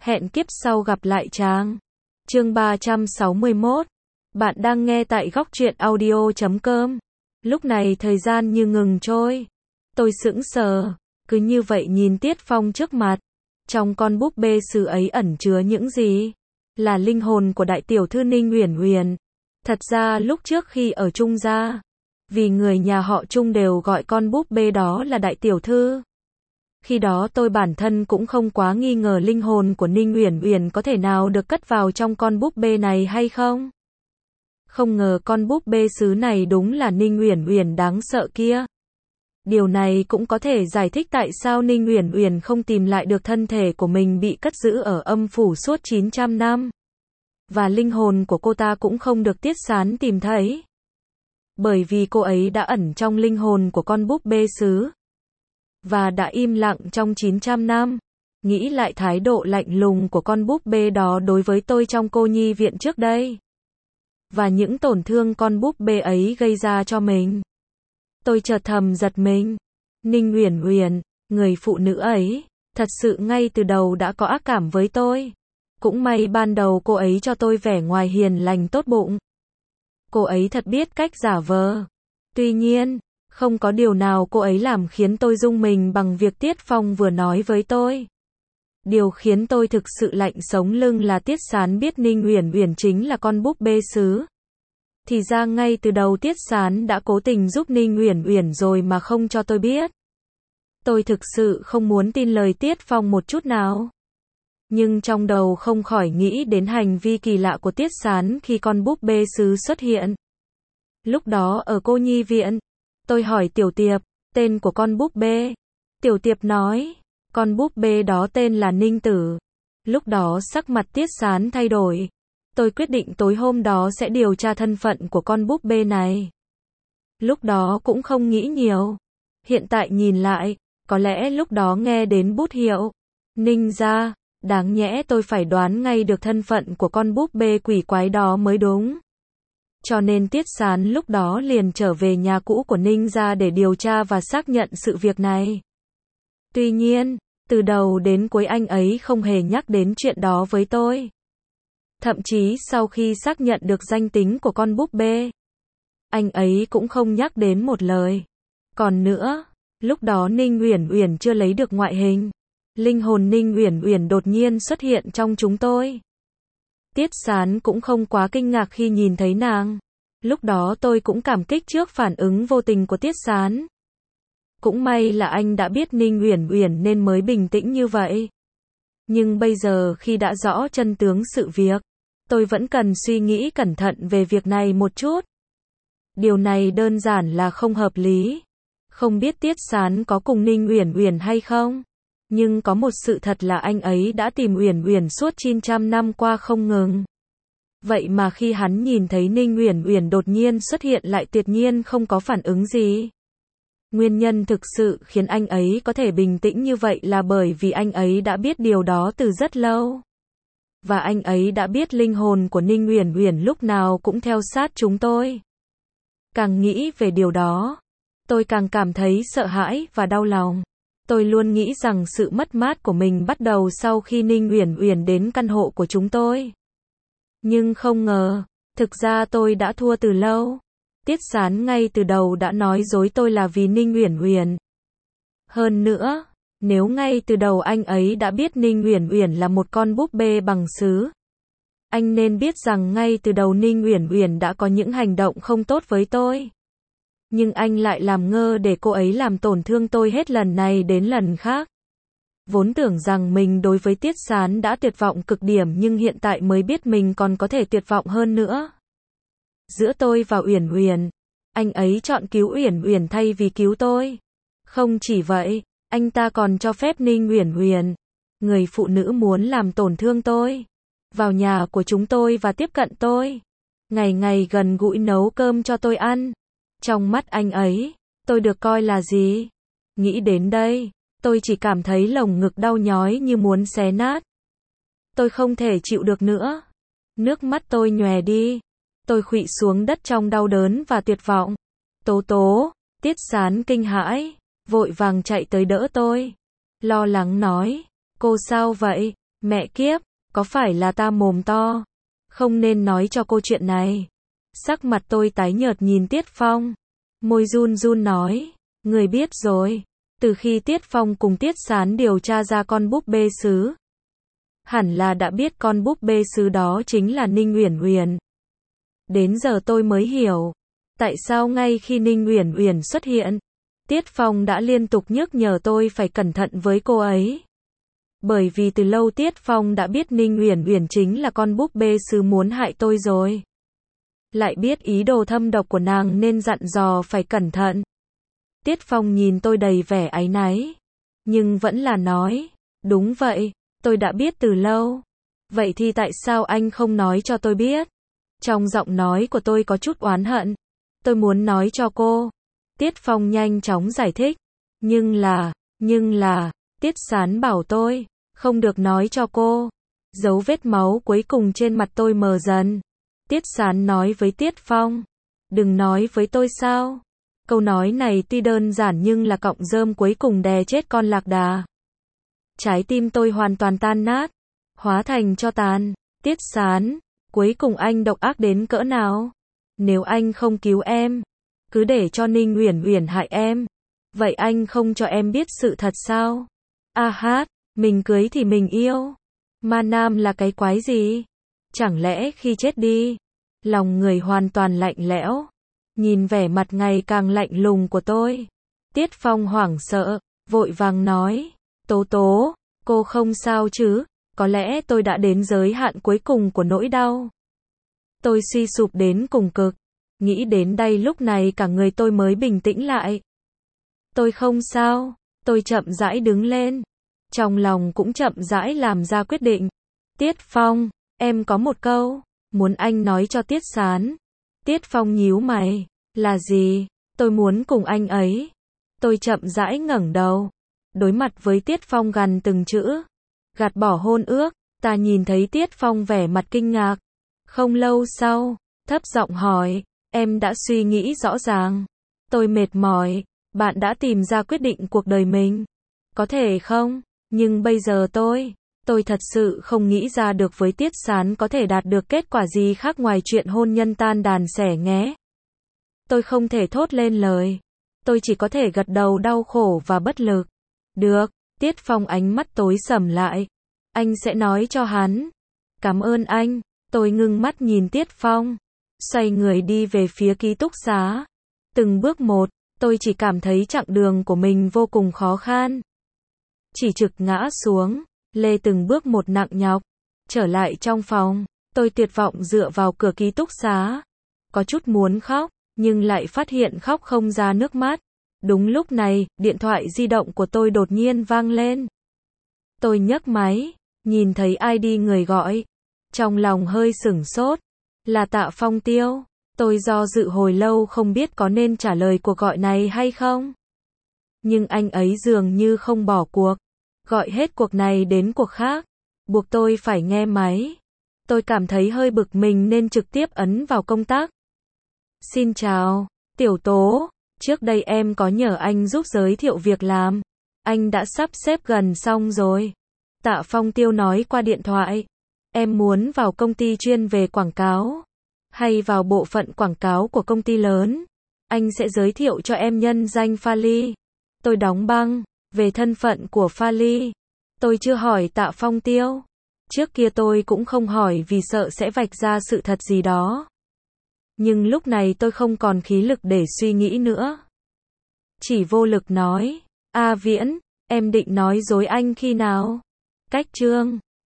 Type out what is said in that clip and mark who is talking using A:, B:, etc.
A: Hẹn kiếp sau gặp lại chàng. Chương 361. Bạn đang nghe tại góc truyện audio.com. Lúc này thời gian như ngừng trôi. Tôi sững sờ, cứ như vậy nhìn Tiết Phong trước mặt. Trong con búp bê sứ ấy ẩn chứa những gì? Là linh hồn của đại tiểu thư Ninh Uyển Uyển. Thật ra lúc trước khi ở Trung gia, vì người nhà họ Trung đều gọi con búp bê đó là đại tiểu thư. Khi đó tôi bản thân cũng không quá nghi ngờ linh hồn của Ninh Uyển Uyển có thể nào được cất vào trong con búp bê này hay không. Không ngờ con búp bê sứ này đúng là Ninh Uyển Uyển đáng sợ kia. Điều này cũng có thể giải thích tại sao Ninh Uyển Uyển không tìm lại được thân thể của mình bị cất giữ ở âm phủ suốt 900 năm. Và linh hồn của cô ta cũng không được Tiết Sán tìm thấy. Bởi vì cô ấy đã ẩn trong linh hồn của con búp bê sứ. Và đã im lặng trong 900 năm. Nghĩ lại thái độ lạnh lùng của con búp bê đó đối với tôi trong cô nhi viện trước đây. Và những tổn thương con búp bê ấy gây ra cho mình. Tôi chợt thầm giật mình. Ninh Uyển Uyển, người phụ nữ ấy, thật sự ngay từ đầu đã có ác cảm với tôi. Cũng may ban đầu cô ấy cho tôi vẻ ngoài hiền lành tốt bụng. Cô ấy thật biết cách giả vờ. Tuy nhiên, không có điều nào cô ấy làm khiến tôi rung mình bằng việc Tiết Phong vừa nói với tôi. Điều khiến tôi thực sự lạnh sống lưng là Tiết Sán biết Ninh Uyển Uyển chính là con búp bê sứ. Thì ra ngay từ đầu Tiết Sán đã cố tình giúp Ninh Uyển Uyển rồi mà không cho tôi biết. Tôi thực sự không muốn tin lời Tiết Phong một chút nào. Nhưng trong đầu không khỏi nghĩ đến hành vi kỳ lạ của Tiết Sán khi con búp bê sứ xuất hiện. Lúc đó ở cô nhi viện, tôi hỏi Tiểu Tiệp, tên của con búp bê. Tiểu Tiệp nói, con búp bê đó tên là Ninh Tử. Lúc đó sắc mặt Tiết Sán thay đổi. Tôi quyết định tối hôm đó sẽ điều tra thân phận của con búp bê này. Lúc đó cũng không nghĩ nhiều. Hiện tại nhìn lại, có lẽ lúc đó nghe đến bút hiệu Ninh gia, đáng nhẽ tôi phải đoán ngay được thân phận của con búp bê quỷ quái đó mới đúng. Cho nên Tiết Sán lúc đó liền trở về nhà cũ của Ninh gia để điều tra và xác nhận sự việc này. Tuy nhiên, từ đầu đến cuối anh ấy không hề nhắc đến chuyện đó với tôi. Thậm chí sau khi xác nhận được danh tính của con búp bê, anh ấy cũng không nhắc đến một lời. Còn nữa, lúc đó Ninh Uyển Uyển chưa lấy được ngoại hình. Linh hồn Ninh Uyển Uyển đột nhiên xuất hiện trong chúng tôi. Tiết Sán cũng không quá kinh ngạc khi nhìn thấy nàng. Lúc đó tôi cũng cảm kích trước phản ứng vô tình của Tiết Sán. Cũng may là anh đã biết Ninh Uyển Uyển nên mới bình tĩnh như vậy. Nhưng bây giờ khi đã rõ chân tướng sự việc, tôi vẫn cần suy nghĩ cẩn thận về việc này một chút. Điều này đơn giản là không hợp lý. Không biết Tiết Sán có cùng Ninh Uyển Uyển hay không? Nhưng có một sự thật là anh ấy đã tìm Uyển Uyển suốt 900 năm qua không ngừng. Vậy mà khi hắn nhìn thấy Ninh Uyển Uyển đột nhiên xuất hiện lại tuyệt nhiên không có phản ứng gì. Nguyên nhân thực sự khiến anh ấy có thể bình tĩnh như vậy là bởi vì anh ấy đã biết điều đó từ rất lâu. Và anh ấy đã biết linh hồn của Ninh Uyển Uyển lúc nào cũng theo sát chúng tôi. Càng nghĩ về điều đó, tôi càng cảm thấy sợ hãi và đau lòng. Tôi luôn nghĩ rằng sự mất mát của mình bắt đầu sau khi Ninh Uyển Uyển đến căn hộ của chúng tôi. Nhưng không ngờ, thực ra tôi đã thua từ lâu. Tiết Sán ngay từ đầu đã nói dối tôi là vì Ninh Uyển Uyển. Hơn nữa, nếu ngay từ đầu anh ấy đã biết Ninh Uyển Uyển là một con búp bê bằng sứ, anh nên biết rằng ngay từ đầu Ninh Uyển Uyển đã có những hành động không tốt với tôi. Nhưng anh lại làm ngơ để cô ấy làm tổn thương tôi hết lần này đến lần khác. Vốn tưởng rằng mình đối với Tiết Sán đã tuyệt vọng cực điểm nhưng hiện tại mới biết mình còn có thể tuyệt vọng hơn nữa. Giữa tôi và Uyển Uyển, anh ấy chọn cứu Uyển Uyển thay vì cứu tôi. Không chỉ vậy, anh ta còn cho phép Ninh Uyển Uyển, người phụ nữ muốn làm tổn thương tôi, vào nhà của chúng tôi và tiếp cận tôi. Ngày ngày gần gũi nấu cơm cho tôi ăn. Trong mắt anh ấy, tôi được coi là gì? Nghĩ đến đây, tôi chỉ cảm thấy lồng ngực đau nhói như muốn xé nát. Tôi không thể chịu được nữa. Nước mắt tôi nhòe đi. Tôi khuỵu xuống đất trong đau đớn và tuyệt vọng. Tố tố, Tiết Sán kinh hãi, vội vàng chạy tới đỡ tôi. Lo lắng nói, cô sao vậy? Mẹ kiếp, có phải là ta mồm to? Không nên nói cho cô chuyện này. Sắc mặt tôi tái nhợt nhìn Tiết Phong. Môi run run nói. Người biết rồi. Từ khi Tiết Phong cùng Tiết Sán điều tra ra con búp bê sứ. Hẳn là đã biết con búp bê sứ đó chính là Ninh Uyển Uyển. Đến giờ tôi mới hiểu. Tại sao ngay khi Ninh Uyển Uyển xuất hiện, Tiết Phong đã liên tục nhắc nhở tôi phải cẩn thận với cô ấy. Bởi vì từ lâu Tiết Phong đã biết Ninh Uyển Uyển chính là con búp bê sứ muốn hại tôi rồi. Lại biết ý đồ thâm độc của nàng nên dặn dò phải cẩn thận. Tiết Phong nhìn tôi đầy vẻ áy náy. Nhưng vẫn là nói. Đúng vậy, tôi đã biết từ lâu. Vậy thì tại sao anh không nói cho tôi biết? Trong giọng nói của tôi có chút oán hận. Tôi muốn nói cho cô. Tiết Phong nhanh chóng giải thích. Nhưng là, Tiết Sán bảo tôi, không được nói cho cô. Dấu vết máu cuối cùng trên mặt tôi mờ dần. Tiết Sán nói với Tiết Phong. Đừng nói với tôi sao? Câu nói này tuy đơn giản nhưng là cọng rơm cuối cùng đè chết con lạc đà. Trái tim tôi hoàn toàn tan nát. Hóa thành tro tàn. Tiết Sán, cuối cùng anh độc ác đến cỡ nào? Nếu anh không cứu em, cứ để cho Ninh Uyển Uyển hại em, vậy anh không cho em biết sự thật sao? A hát, mình cưới thì mình yêu. Ma nam là cái quái gì? Chẳng lẽ khi chết đi, lòng người hoàn toàn lạnh lẽo. Nhìn vẻ mặt ngày càng lạnh lùng của tôi, Tiết Phong hoảng sợ, vội vàng nói, Tố Tố, cô không sao chứ? Có lẽ tôi đã đến giới hạn cuối cùng của nỗi đau. Tôi suy sụp đến cùng cực. Nghĩ đến đây lúc này cả người tôi mới bình tĩnh lại. Tôi không sao. Tôi chậm rãi đứng lên. Trong lòng cũng chậm rãi làm ra quyết định. Tiết Phong, em có một câu muốn anh nói cho Tiết Sán. Tiết Phong nhíu mày. Là gì? Tôi muốn cùng anh ấy. Tôi chậm rãi ngẩng đầu. Đối mặt với Tiết Phong gằn từng chữ. Gạt bỏ hôn ước. Ta nhìn thấy Tiết Phong vẻ mặt kinh ngạc. Không lâu sau, thấp giọng hỏi. Em đã suy nghĩ rõ ràng. Tôi mệt mỏi. Bạn đã tìm ra quyết định cuộc đời mình. Có thể không? Nhưng bây giờ tôi thật sự không nghĩ ra được với Tiết Sán có thể đạt được kết quả gì khác ngoài chuyện hôn nhân tan đàn xẻ nghé. Tôi không thể thốt lên lời. Tôi chỉ có thể gật đầu đau khổ và bất lực. Được, Tiết Phong ánh mắt tối sầm lại. Anh sẽ nói cho hắn. Cảm ơn anh. Tôi ngưng mắt nhìn Tiết Phong. Xoay người đi về phía ký túc xá. Từng bước một, tôi chỉ cảm thấy chặng đường của mình vô cùng khó khăn. Chỉ trực ngã xuống, lê từng bước một nặng nhọc. Trở lại trong phòng, tôi tuyệt vọng dựa vào cửa ký túc xá. Có chút muốn khóc, nhưng lại phát hiện khóc không ra nước mắt. Đúng lúc này, điện thoại di động của tôi đột nhiên vang lên. Tôi nhấc máy, nhìn thấy ID người gọi. Trong lòng hơi sửng sốt. Là Tạ Phong Tiêu. Tôi do dự hồi lâu không biết có nên trả lời cuộc gọi này hay không. Nhưng anh ấy dường như không bỏ cuộc. Gọi hết cuộc này đến cuộc khác. Buộc tôi phải nghe máy. Tôi cảm thấy hơi bực mình nên trực tiếp ấn vào công tắc. Xin chào, Tiểu Tố. Trước đây em có nhờ anh giúp giới thiệu việc làm. Anh đã sắp xếp gần xong rồi. Tạ Phong Tiêu nói qua điện thoại. Em muốn vào công ty chuyên về quảng cáo. Hay vào bộ phận quảng cáo của công ty lớn. Anh sẽ giới thiệu cho em nhân danh Pali. Tôi đóng băng. Về thân phận của Pali. Tôi chưa hỏi Tạ Phong Tiêu. Trước kia tôi cũng không hỏi vì sợ sẽ vạch ra sự thật gì đó. Nhưng lúc này tôi không còn khí lực để suy nghĩ nữa. Chỉ vô lực nói. A Viễn, em định nói dối anh khi nào? Cách chương